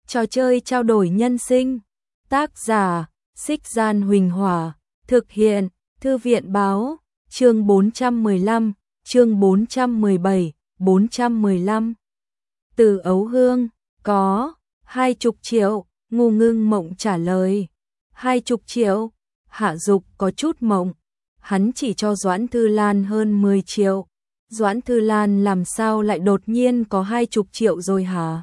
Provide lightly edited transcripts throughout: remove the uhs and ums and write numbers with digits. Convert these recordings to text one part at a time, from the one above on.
Trò chơi trao đổi nhân sinh. Tác giả, Xích Gian Huỳnh Hỏa. Thực hiện, Thư viện Báo. Chương 415, chương 417, 415. Từ Ấu Hương, có 20 triệu, Ngô Ngưng Mộng trả lời. 20 triệu, Hạ Dục có chút mộng. Hắn chỉ cho Doãn Thư Lan hơn 10 triệu. Doãn Thư Lan làm sao lại đột nhiên có 20 triệu rồi hả?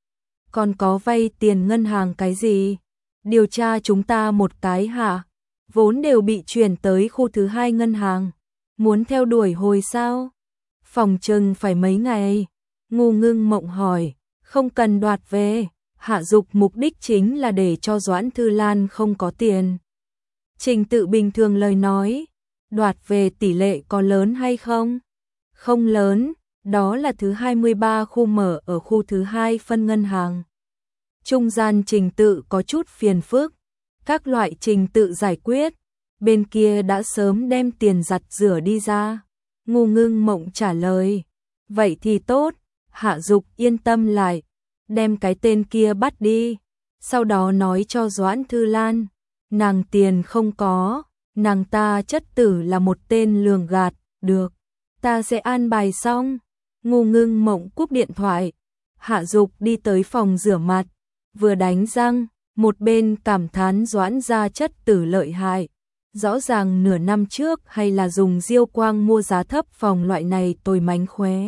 Còn có vay tiền ngân hàng cái gì? Điều tra chúng ta một cái hả? Vốn đều bị chuyển tới khu thứ 2 ngân hàng. Muốn theo đuổi hồi sao? Phòng chừng phải mấy ngày. Ngô Ngưng Mộng hỏi, không cần đoạt về. Hạ Dục mục đích chính là để cho Doãn Thư Lan không có tiền. Trình tự bình thường lời nói, đoạt về tỷ lệ có lớn hay không? Không lớn, đó là thứ 23 khu mở ở khu thứ 2 phân ngân hàng. Trung gian trình tự có chút phiền phức, các loại trình tự giải quyết, bên kia đã sớm đem tiền giặt rửa đi ra. Ngô Ngưng Mộng trả lời, vậy thì tốt. Hạ Dục yên tâm lại, đem cái tên kia bắt đi, sau đó nói cho Doãn Thư Lan, nàng tiền không có, nàng ta chất tử là một tên lường gạt, được, ta sẽ an bài xong. Ngô Ngưng Mộng cúp điện thoại, Hạ Dục đi tới phòng rửa mặt, vừa đánh răng, một bên cảm thán Doãn gia chất tử lợi hại, rõ ràng nửa năm trước hay là dùng diêu quang mua giá thấp phòng loại này tôi mánh khóe.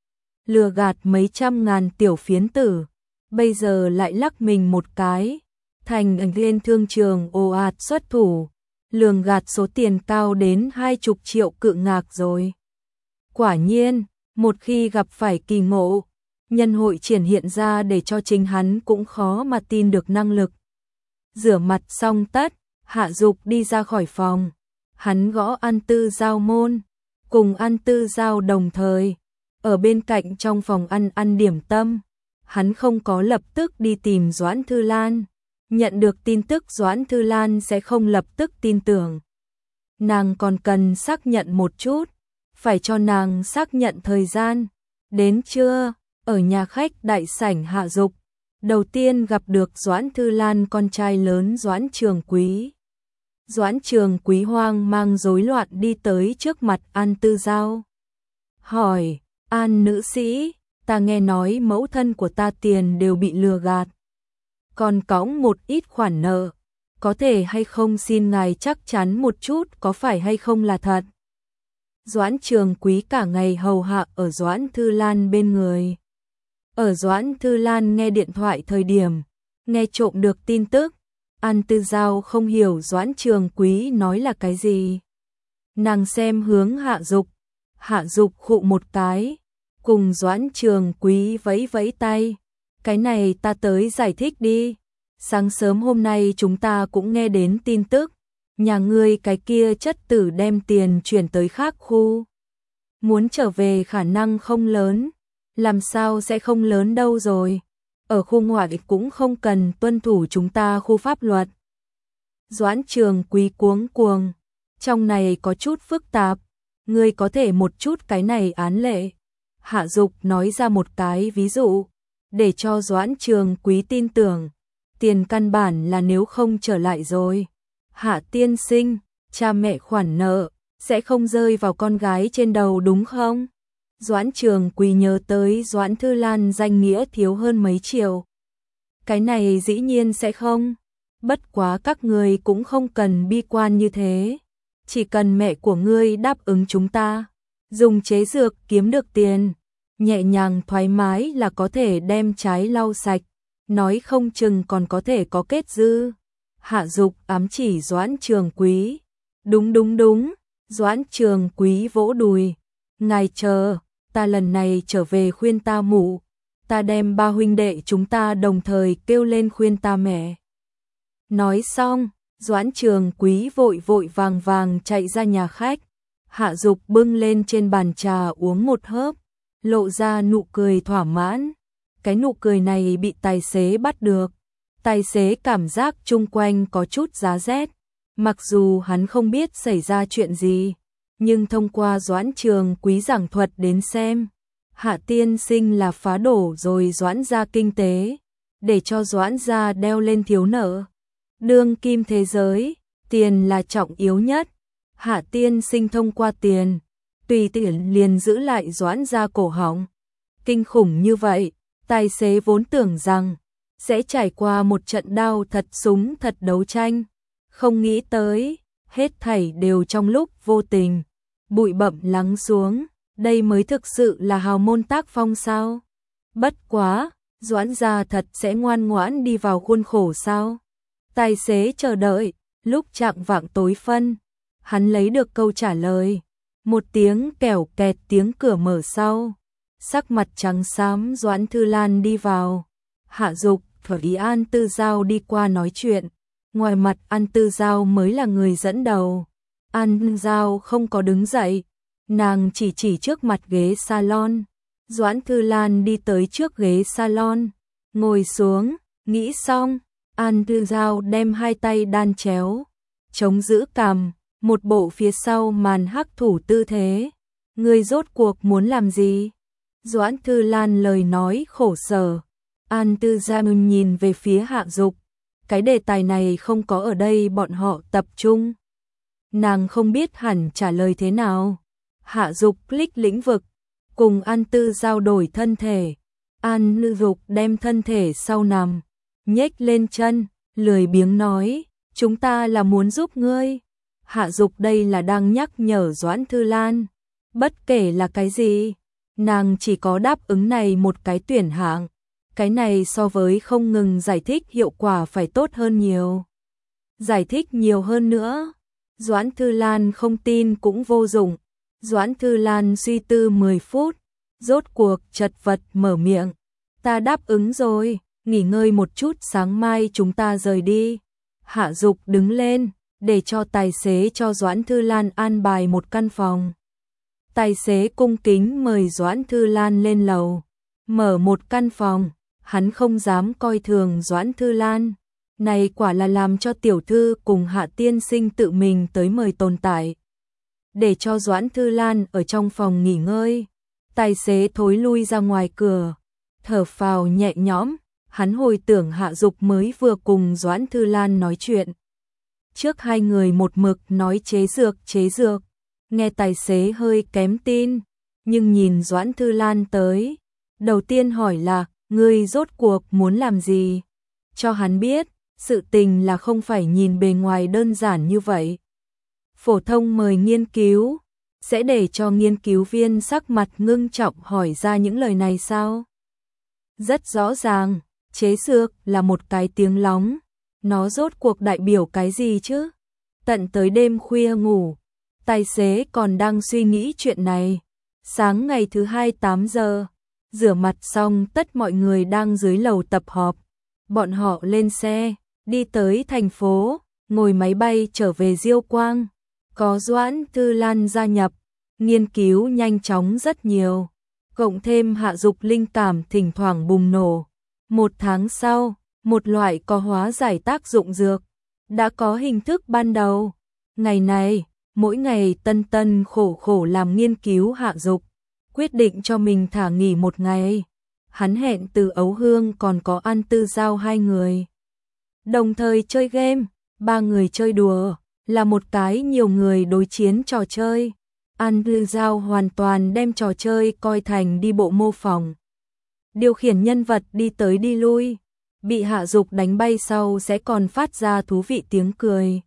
Lừa gạt mấy trăm ngàn tiểu phiến tử, bây giờ lại lắc mình một cái, thành lên thương trường ồ ạt xuất thủ, lường gạt số tiền cao đến 20 triệu cự ngạc rồi. Quả nhiên, một khi gặp phải kỳ ngộ, nhân hội triển hiện ra để cho chính hắn cũng khó mà tin được năng lực. Rửa mặt xong tất, Hạ Dục đi ra khỏi phòng, hắn gõ An Tư Giao môn, cùng An Tư Giao đồng thời. Ở bên cạnh trong phòng ăn điểm tâm, hắn không có lập tức đi tìm Doãn Thư Lan, nhận được tin tức Doãn Thư Lan sẽ không lập tức tin tưởng. Nàng còn cần xác nhận một chút, phải cho nàng xác nhận thời gian. Đến trưa, ở nhà khách đại sảnh Hạ Dục, đầu tiên gặp được Doãn Thư Lan con trai lớn Doãn Trường Quý. Doãn Trường Quý hoang mang rối loạn đi tới trước mặt An Tư Giao. Hỏi, An nữ sĩ, ta nghe nói mẫu thân của ta tiền đều bị lừa gạt, còn cõng một ít khoản nợ, có thể hay không xin ngài chắc chắn một chút có phải hay không là thật. Doãn Trường Quý cả ngày hầu hạ ở Doãn Thư Lan bên người. Ở Doãn Thư Lan nghe điện thoại thời điểm, nghe trộm được tin tức, An Tư Giao không hiểu Doãn Trường Quý nói là cái gì. Nàng xem hướng Hạ Dục, Hạ Dục khụ một cái, cùng Doãn Trường Quý vẫy vẫy tay. Cái này ta tới giải thích đi. Sáng sớm hôm nay chúng ta cũng nghe đến tin tức, nhà ngươi cái kia chất tử đem tiền chuyển tới khác khu. Muốn trở về khả năng không lớn, làm sao sẽ không lớn đâu rồi. Ở khu ngoại cũng không cần tuân thủ chúng ta khu pháp luật. Doãn Trường Quý cuống cuồng, trong này có chút phức tạp, ngươi có thể một chút cái này án lệ. Hạ Dục nói ra một cái ví dụ, để cho Doãn Trường Quý tin tưởng, tiền căn bản là nếu không trở lại rồi. Hạ tiên sinh, cha mẹ khoản nợ, sẽ không rơi vào con gái trên đầu đúng không? Doãn Trường Quý nhớ tới Doãn Thư Lan danh nghĩa thiếu hơn mấy triệu. Cái này dĩ nhiên sẽ không, bất quá các người cũng không cần bi quan như thế. Chỉ cần mẹ của ngươi đáp ứng chúng ta, dùng chế dược kiếm được tiền, nhẹ nhàng thoải mái là có thể đem trái lau sạch, nói không chừng còn có thể có kết dư. Hạ Dục ám chỉ Doãn Trường Quý. Đúng đúng đúng, Doãn Trường Quý vỗ đùi. Ngài chờ, ta lần này trở về khuyên ta mụ, ta đem ba huynh đệ chúng ta đồng thời kêu lên khuyên ta mẹ. Nói xong, Doãn Trường Quý vội vội vàng vàng chạy ra nhà khách. Hạ Dục bưng lên trên bàn trà uống một hớp, lộ ra nụ cười thỏa mãn. Cái nụ cười này bị tài xế bắt được. Tài xế cảm giác chung quanh có chút giá rét. Mặc dù hắn không biết xảy ra chuyện gì, nhưng thông qua Doãn Trường Quý giảng thuật đến xem, Hạ tiên sinh là phá đổ rồi Doãn gia kinh tế. để cho Doãn gia đeo lên thiếu nợ. Đương kim thế giới, tiền là trọng yếu nhất. Hạ tiên sinh thông qua tiền, tùy tiện liền giữ lại Doãn gia cổ họng. Kinh khủng như vậy, tài xế vốn tưởng rằng sẽ trải qua một trận đao thật súng thật đấu tranh. Không nghĩ tới, hết thảy đều trong lúc vô tình. Bụi bặm lắng xuống, đây mới thực sự là hào môn tác phong sao? Bất quá, Doãn gia thật sẽ ngoan ngoãn đi vào khuôn khổ sao? Tài xế chờ đợi, lúc chạng vạng tối phân, hắn lấy được câu trả lời. Một tiếng kẻo kẹt, tiếng cửa mở sau. Sắc mặt trắng xám Doãn Thư Lan đi vào. Hạ Dục và An Tư Giao đi qua nói chuyện. Ngoài mặt An Tư Giao mới là người dẫn đầu. An Tư Giao không có đứng dậy, nàng chỉ trước mặt ghế salon. Doãn Thư Lan đi tới trước ghế salon, ngồi xuống, nghĩ xong, An Tư Giao đem hai tay đan chéo, chống giữ cằm, một bộ phía sau màn hắc thủ tư thế. Ngươi rốt cuộc muốn làm gì? Doãn Thư Lan lời nói khổ sở. An Tư Giao nhìn về phía Hạ Dục. Cái đề tài này không có ở đây bọn họ tập trung. Nàng không biết hẳn trả lời thế nào. Hạ Dục click lĩnh vực, cùng An Tư Giao đổi thân thể. An Tư Dục đem thân thể sau nằm, nhếch lên chân, lười biếng nói, chúng ta là muốn giúp ngươi. Hạ Dục đây là đang nhắc nhở Doãn Thư Lan. Bất kể là cái gì, nàng chỉ có đáp ứng này một cái tuyển hạng. Cái này so với không ngừng giải thích hiệu quả phải tốt hơn nhiều. Giải thích nhiều hơn nữa, Doãn Thư Lan không tin cũng vô dụng. Doãn Thư Lan suy tư 10 phút, rốt cuộc chật vật mở miệng. Ta đáp ứng rồi, nghỉ ngơi một chút, sáng mai chúng ta rời đi. Hạ Dục đứng lên, để cho tài xế cho Doãn Thư Lan an bài một căn phòng. Tài xế cung kính mời Doãn Thư Lan lên lầu, mở một căn phòng. Hắn không dám coi thường Doãn Thư Lan. Này quả là làm cho tiểu thư cùng Hạ tiên sinh tự mình tới mời tồn tại. Để cho Doãn Thư Lan ở trong phòng nghỉ ngơi. Tài xế thối lui ra ngoài cửa, thở phào nhẹ nhõm. Hắn hồi tưởng Hạ Dục mới vừa cùng Doãn Thư Lan nói chuyện. Trước hai người một mực nói chế dược. Nghe tài xế hơi kém tin, nhưng nhìn Doãn Thư Lan tới, đầu tiên hỏi là, ngươi rốt cuộc muốn làm gì? Cho hắn biết, sự tình là không phải nhìn bề ngoài đơn giản như vậy. Phổ thông mời nghiên cứu, sẽ để cho nghiên cứu viên sắc mặt ngưng trọng hỏi ra những lời này sao? Rất rõ ràng, chế dược là một cái tiếng lóng, nó rốt cuộc đại biểu cái gì chứ? Tận tới đêm khuya ngủ, tài xế còn đang suy nghĩ chuyện này. Sáng ngày thứ hai 8 giờ, rửa mặt xong tất mọi người đang dưới lầu tập họp. Bọn họ lên xe, đi tới thành phố, ngồi máy bay trở về Diêu Quang. Có Doãn Thư Lan gia nhập, nghiên cứu nhanh chóng rất nhiều. Cộng thêm Hạ Dục linh cảm thỉnh thoảng bùng nổ. Một tháng sau, một loại có hóa giải tác dụng dược đã có hình thức ban đầu. Ngày này, mỗi ngày tân khổ làm nghiên cứu. Hạ Dục quyết định cho mình thả nghỉ một ngày. Hắn hẹn Từ Ấu Hương còn có An Tư Giao hai người đồng thời chơi game. Ba người chơi đùa là một cái nhiều người đối chiến trò chơi. An Tư Giao hoàn toàn đem trò chơi coi thành đi bộ mô phỏng. Điều khiển nhân vật đi tới đi lui, bị Hạ Dục đánh bay sau sẽ còn phát ra thú vị tiếng cười.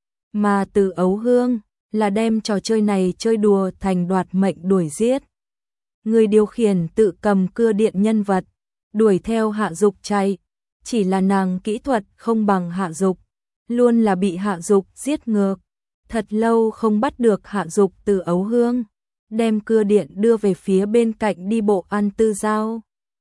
Mà Từ Ấu Hương là đem trò chơi này chơi đùa thành đoạt mệnh đuổi giết. Người điều khiển tự cầm cưa điện nhân vật, đuổi theo Hạ Dục chạy. Chỉ là nàng kỹ thuật không bằng Hạ Dục, luôn là bị Hạ Dục giết ngược. Thật lâu không bắt được Hạ Dục. Từ Ấu Hương đem cưa điện đưa về phía bên cạnh đi bộ An Tư Giao.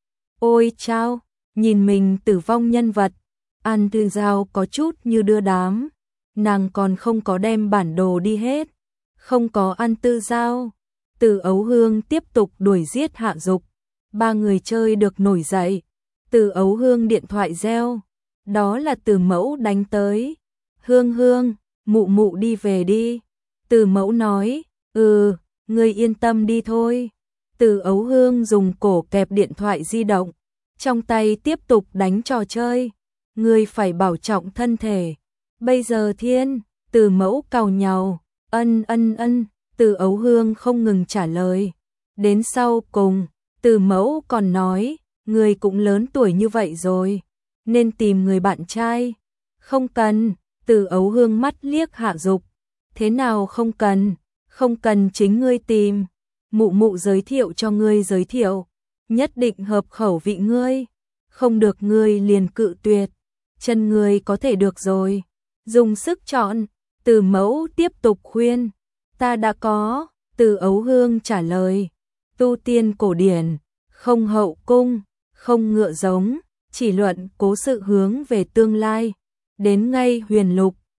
Ôi chao, nhìn mình tử vong nhân vật, An Tư Giao có chút như đưa đám. Nàng còn không có đem bản đồ đi hết. Không có An Tư Giao, Từ Ấu Hương tiếp tục đuổi giết Hạ Dục. Ba người chơi được nổi dậy. Từ Ấu Hương điện thoại reo, đó là Từ Mẫu đánh tới. Hương Hương, mụ mụ đi về đi. Từ Mẫu nói, ngươi yên tâm đi thôi. Từ Ấu Hương dùng cổ kẹp điện thoại di động, trong tay tiếp tục đánh trò chơi. Ngươi phải bảo trọng thân thể. Bây giờ Thiên, Từ Mẫu càu nhàu, ân, Từ Ấu Hương không ngừng trả lời. Đến sau cùng, Từ Mẫu còn nói, ngươi cũng lớn tuổi như vậy rồi, nên tìm người bạn trai. Không cần, Từ Ấu Hương mắt liếc Hạ Dục. Thế nào không cần? Không cần chính ngươi tìm. Mụ mụ giới thiệu cho ngươi giới thiệu, nhất định hợp khẩu vị ngươi. Không được ngươi liền cự tuyệt. Chân ngươi có thể được rồi. Dùng sức chọn. Từ Mẫu tiếp tục khuyên. Ta đã có. Từ Ấu Hương trả lời. Tu tiên cổ điển, không hậu cung, không ngựa giống, chỉ luận cố sự hướng về tương lai. Đến ngay Huyền Lục,